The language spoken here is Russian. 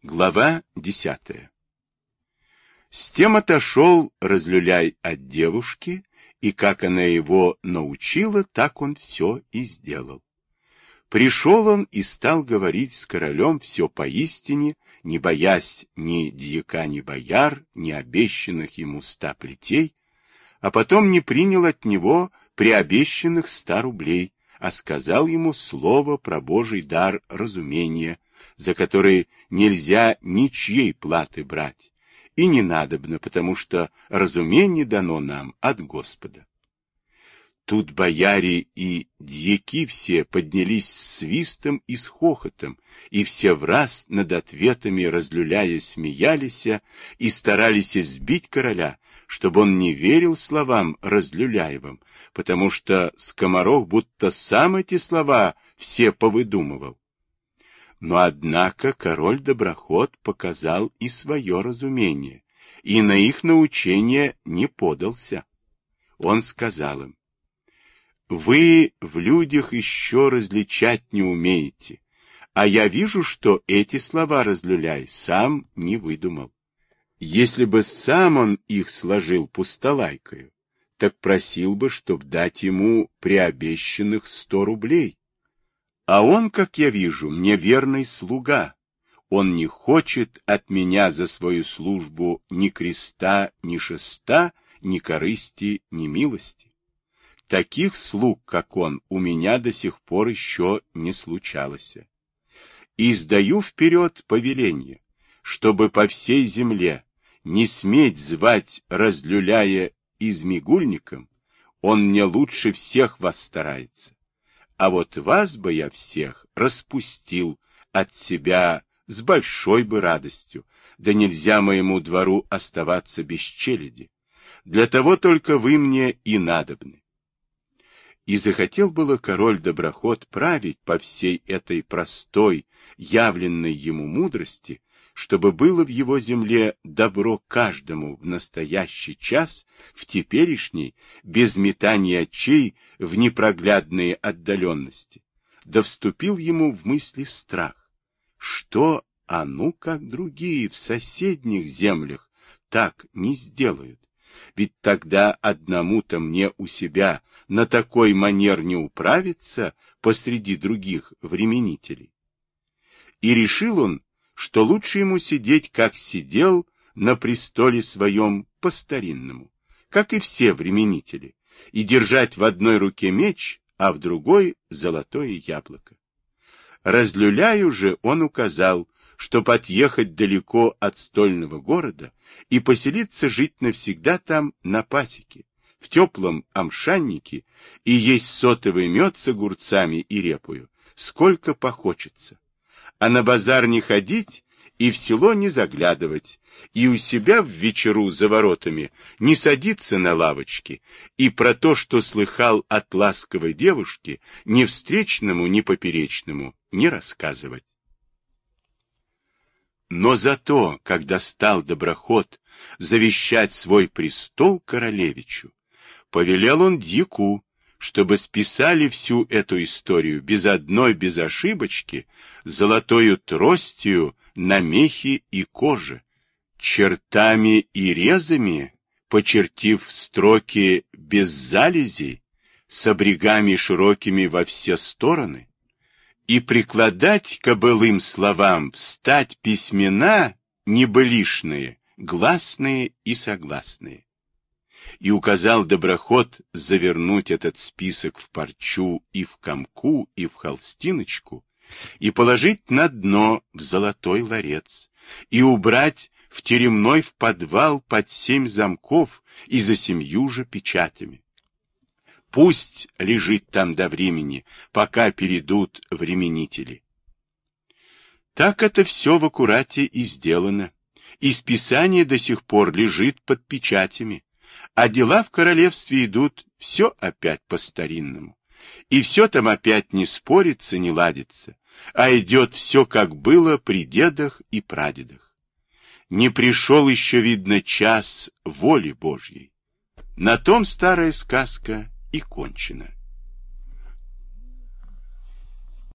Глава 10. С тем отошел Разлюляй от девушки, и как она его научила, так он все и сделал. Пришел он и стал говорить с королем все поистине, не боясь ни дьяка, ни бояр, ни обещанных ему 100 плетей, а потом не принял от него приобещанных 100 рублей, а сказал ему слово про Божий дар разумения, за который нельзя ничьей платы брать, и не надобно, потому что разумение дано нам от Господа. Тут бояре и дьяки все поднялись с свистом и с хохотом, и все враз над ответами Разлюляя смеялись и старались избить короля, чтобы он не верил словам Разлюляевым, потому что скоморох будто сам эти слова все повыдумывал. Но, однако, король Доброход показал и свое разумение, и на их научение не подался. Он сказал им: «Вы в людях еще различать не умеете, а я вижу, что эти слова Разлюляй сам не выдумал. Если бы сам он их сложил пустолайкою, так просил бы, чтоб дать ему приобещанных 100 рублей. А он, как я вижу, мне верный слуга. Он не хочет от меня за свою службу ни креста, ни шеста, ни корысти, ни милости. Таких слуг, как он, у меня до сих пор еще не случалось. И сдаю вперед повеление, чтобы по всей земле не сметь звать Разлюляя измигульником, он мне лучше всех вас старается. А вот вас бы я всех распустил от себя с большой бы радостью, да нельзя моему двору оставаться без челяди. Для того только вы мне и надобны». И захотел было король Доброход править по всей этой простой, явленной ему мудрости, чтобы было в его земле добро каждому в настоящий час, в теперешний, без метания очей в непроглядные отдаленности. Да вступил ему в мысли страх, что, а ну как другие в соседних землях так не сделают, ведь тогда одному-то мне у себя на такой манер не управиться посреди других временителей. И решил он, что лучше ему сидеть, как сидел на престоле своем по-старинному, как и все временители, и держать в одной руке меч, а в другой золотое яблоко. Разлюляю же он указал, чтоб отъехать далеко от стольного города и поселиться жить навсегда там на пасеке, в теплом амшаннике, и есть сотовый мед с огурцами и репою, сколько похочется, а на базар не ходить и в село не заглядывать, и у себя в вечеру за воротами не садиться на лавочке, и про то, что слыхал от ласковой девушки, ни встречному, ни поперечному не рассказывать. Но зато, когда стал Доброход завещать свой престол королевичу, повелел он дьяку, чтобы списали всю эту историю без ошибочки, золотою тростью на мехе и коже, чертами и резами, почертив строки без залезей, с обрегами широкими во все стороны, и прикладать к былым словам встать письмена небылишные, гласные и согласные. И указал Доброход завернуть этот список в парчу и в комку, и в холстиночку, и положить на дно в золотой ларец, и убрать в теремной в подвал под 7 замков и за 7 же печатями. Пусть лежит там до времени, пока перейдут временители. Так это все в аккурате и сделано, и списание до сих пор лежит под печатями, а дела в королевстве идут все опять по-старинному, и все там опять не спорится, не ладится, а идет все, как было при дедах и прадедах. Не пришел еще, видно, час воли Божьей. На том старая сказка и кончена.